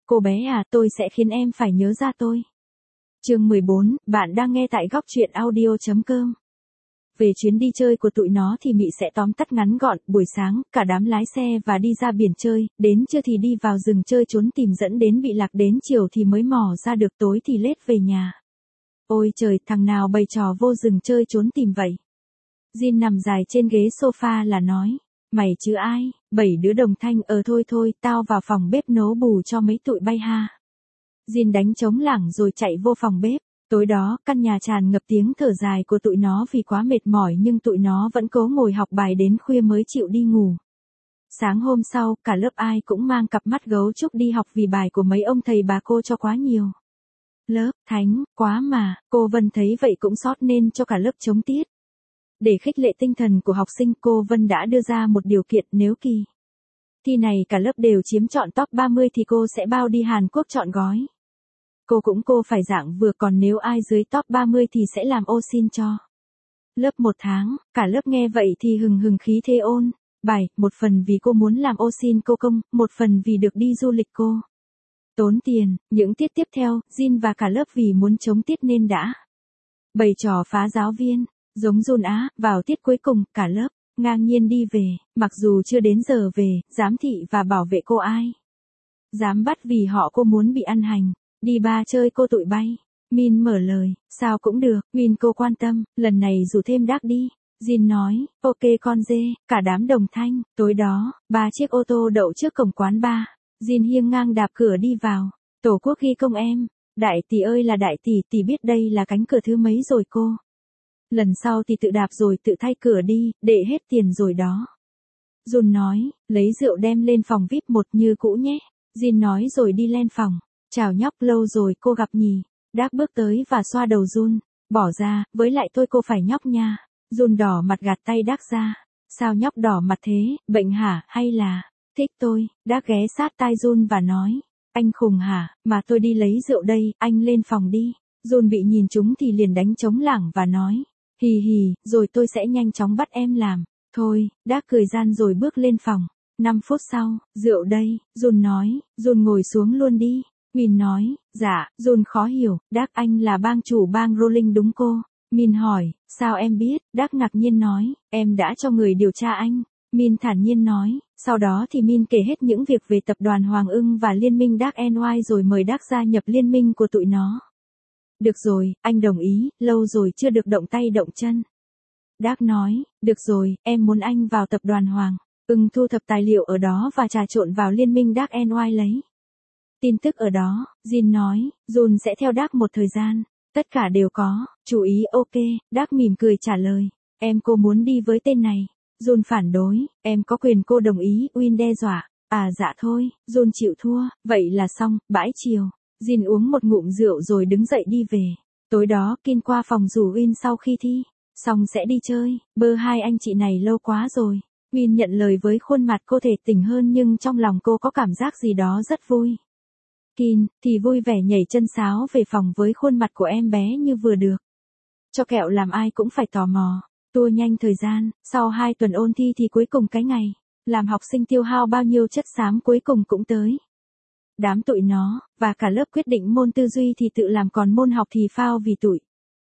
Cô bé à, tôi sẽ khiến em phải nhớ ra tôi. Chương 14, bạn đang nghe tại góc truyện audio.com. Về chuyến đi chơi của tụi nó thì Mị sẽ tóm tắt ngắn gọn, buổi sáng, cả đám lái xe và đi ra biển chơi, đến trưa thì đi vào rừng chơi trốn tìm dẫn đến bị lạc đến chiều thì mới mò ra được tối thì lết về nhà. Ôi trời, thằng nào bày trò vô rừng chơi trốn tìm vậy? Jin nằm dài trên ghế sofa là nói, mày chứ ai, 7 đứa đồng thanh, thôi, tao vào phòng bếp nấu bù cho mấy tụi bay ha. Jin đánh trống lảng rồi chạy vô phòng bếp. Tối đó, căn nhà tràn ngập tiếng thở dài của tụi nó vì quá mệt mỏi nhưng tụi nó vẫn cố ngồi học bài đến khuya mới chịu đi ngủ. Sáng hôm sau, cả lớp ai cũng mang cặp mắt gấu trúc đi học vì bài của mấy ông thầy bà cô cho quá nhiều. Lớp, thánh, quá mà, cô Vân thấy vậy cũng xót nên cho cả lớp chống tiết. Để khích lệ tinh thần của học sinh, cô Vân đã đưa ra một điều kiện nếu kỳ thi này cả lớp đều chiếm trọn top 30 thì cô sẽ bao đi Hàn Quốc trọn gói. Cô phải dạng vừa, còn nếu ai dưới top 30 thì sẽ làm ô xin cho. Lớp 1 tháng, cả lớp nghe vậy thì hừng khí thế ôn bài, một phần vì cô muốn làm ô xin cô công, một phần vì được đi du lịch cô tốn tiền. Những tiết tiếp theo, Jin và cả lớp vì muốn chống tiết nên đã bày trò phá giáo viên, giống Jun Á. Vào tiết cuối cùng, cả lớp ngang nhiên đi về, mặc dù chưa đến giờ về, giám thị và bảo vệ cô ai dám bắt vì họ cô muốn bị ăn hành. Đi ba chơi cô tụi bay. Min mở lời, sao cũng được, Min cô quan tâm, lần này rủ thêm Đắc đi. Jin nói, ok con dê, cả đám đồng thanh. Tối đó, 3 chiếc ô tô đậu trước cổng quán bar. Jin hiêng ngang đạp cửa đi vào. Tổ quốc ghi công em. Đại tỷ ơi là đại tỷ biết đây là cánh cửa thứ mấy rồi cô. Lần sau thì tự đạp rồi tự thay cửa đi, để hết tiền rồi đó. Jun nói, lấy rượu đem lên phòng VIP 1 như cũ nhé. Jin nói rồi đi lên phòng. Chào nhóc, lâu rồi cô gặp nhỉ. Đác bước tới và xoa đầu Jun. Bỏ ra, với lại tôi phải nhóc nha. Jun đỏ mặt gạt tay Đác ra. Sao nhóc đỏ mặt thế, bệnh hả, hay là thích tôi? Đác ghé sát tai Jun và nói, anh khùng hả, mà tôi đi lấy rượu đây, anh lên phòng đi. Jun bị nhìn trúng thì liền đánh trống lảng và nói, hì, rồi tôi sẽ nhanh chóng bắt em làm. Thôi, Đác cười gian rồi bước lên phòng. 5 phút sau, rượu đây, Jun nói. Jun ngồi xuống luôn đi. Min nói, dạ. Jun khó hiểu, Đác anh là bang chủ bang Rolling đúng cô? Min hỏi, sao em biết? Đác ngạc nhiên nói, em đã cho người điều tra anh. Min thản nhiên nói, sau đó thì Min kể hết những việc về tập đoàn Hoàng Ưng và liên minh Đác NY rồi mời Đác gia nhập liên minh của tụi nó. Được rồi, anh đồng ý, lâu rồi chưa được động tay động chân. Đác nói, được rồi, em muốn anh vào tập đoàn Hoàng Ưng thu thập tài liệu ở đó và trà trộn vào liên minh Đác NY lấy tin tức ở đó. Jin nói, Jun sẽ theo Đác một thời gian. Tất cả đều có, chú ý ok. Đác mỉm cười trả lời, cô muốn đi với tên này. Jun phản đối, em có quyền cô đồng ý. Win đe dọa, à dạ thôi. Jun chịu thua, vậy là xong. Bãi chiều, Jin uống một ngụm rượu rồi đứng dậy đi về. Tối đó, Kin qua phòng rủ Win sau khi thi xong sẽ đi chơi. Hai anh chị này lâu quá rồi. Win nhận lời với khuôn mặt cô thể tỉnh hơn nhưng trong lòng cô có cảm giác gì đó rất vui. Kin thì vui vẻ nhảy chân sáo về phòng với khuôn mặt của em bé như vừa được cho kẹo làm ai cũng phải tò mò. Tua nhanh thời gian, sau 2 tuần ôn thi thì cuối cùng cái ngày làm học sinh tiêu hao bao nhiêu chất xám cuối cùng cũng tới. Đám tụi nó và cả lớp quyết định môn tư duy thì tự làm, còn môn học thì phao vì tụi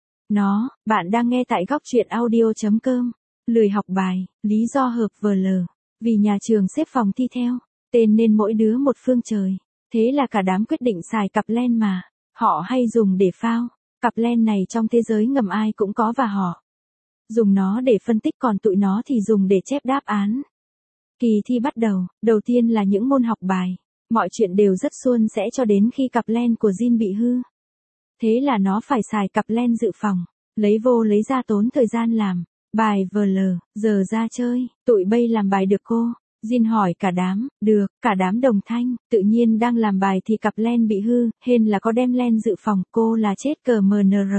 nó. Bạn đang nghe tại góc truyện audio.com. Lười học bài, lý do hợp VL. Vì nhà trường xếp phòng thi theo tên nên mỗi đứa một phương trời. Thế là cả đám quyết định xài cặp len mà họ hay dùng để phao. Cặp len này trong thế giới ngầm ai cũng có và họ dùng nó để phân tích, còn tụi nó thì dùng để chép đáp án. Kỳ thi bắt đầu, đầu tiên là những môn học bài. Mọi chuyện đều rất suôn sẻ cho đến khi cặp len của Jin bị hư. Thế là nó phải xài cặp len dự phòng. Lấy vô lấy ra tốn thời gian làm bài VL. Giờ ra chơi, tụi bay làm bài được cô? Jin hỏi cả đám, được, cả đám đồng thanh. Tự nhiên đang làm bài thì cặp len bị hư, hên là có đem len dự phòng, cô là chết cờ MNR.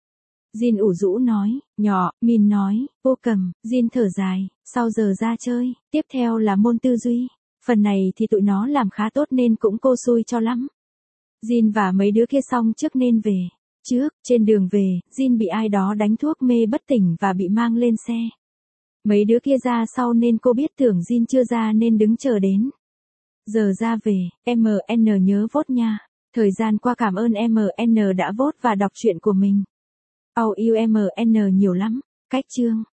Jin ủ rũ nói, nhỏ. Min nói, cô cầm. Jin thở dài, sau giờ ra chơi, tiếp theo là môn tư duy. Phần này thì tụi nó làm khá tốt nên cũng cô xui cho lắm. Jin và mấy đứa kia xong trước nên về. Trên đường về, Jin bị ai đó đánh thuốc mê bất tỉnh và bị mang lên xe. Mấy đứa kia ra sau nên cô biết tưởng Jin chưa ra nên đứng chờ đến. Giờ ra về, MN nhớ vote nha. Thời gian qua cảm ơn MN đã vote và đọc truyện của mình. Yêu MN nhiều lắm. Cách chương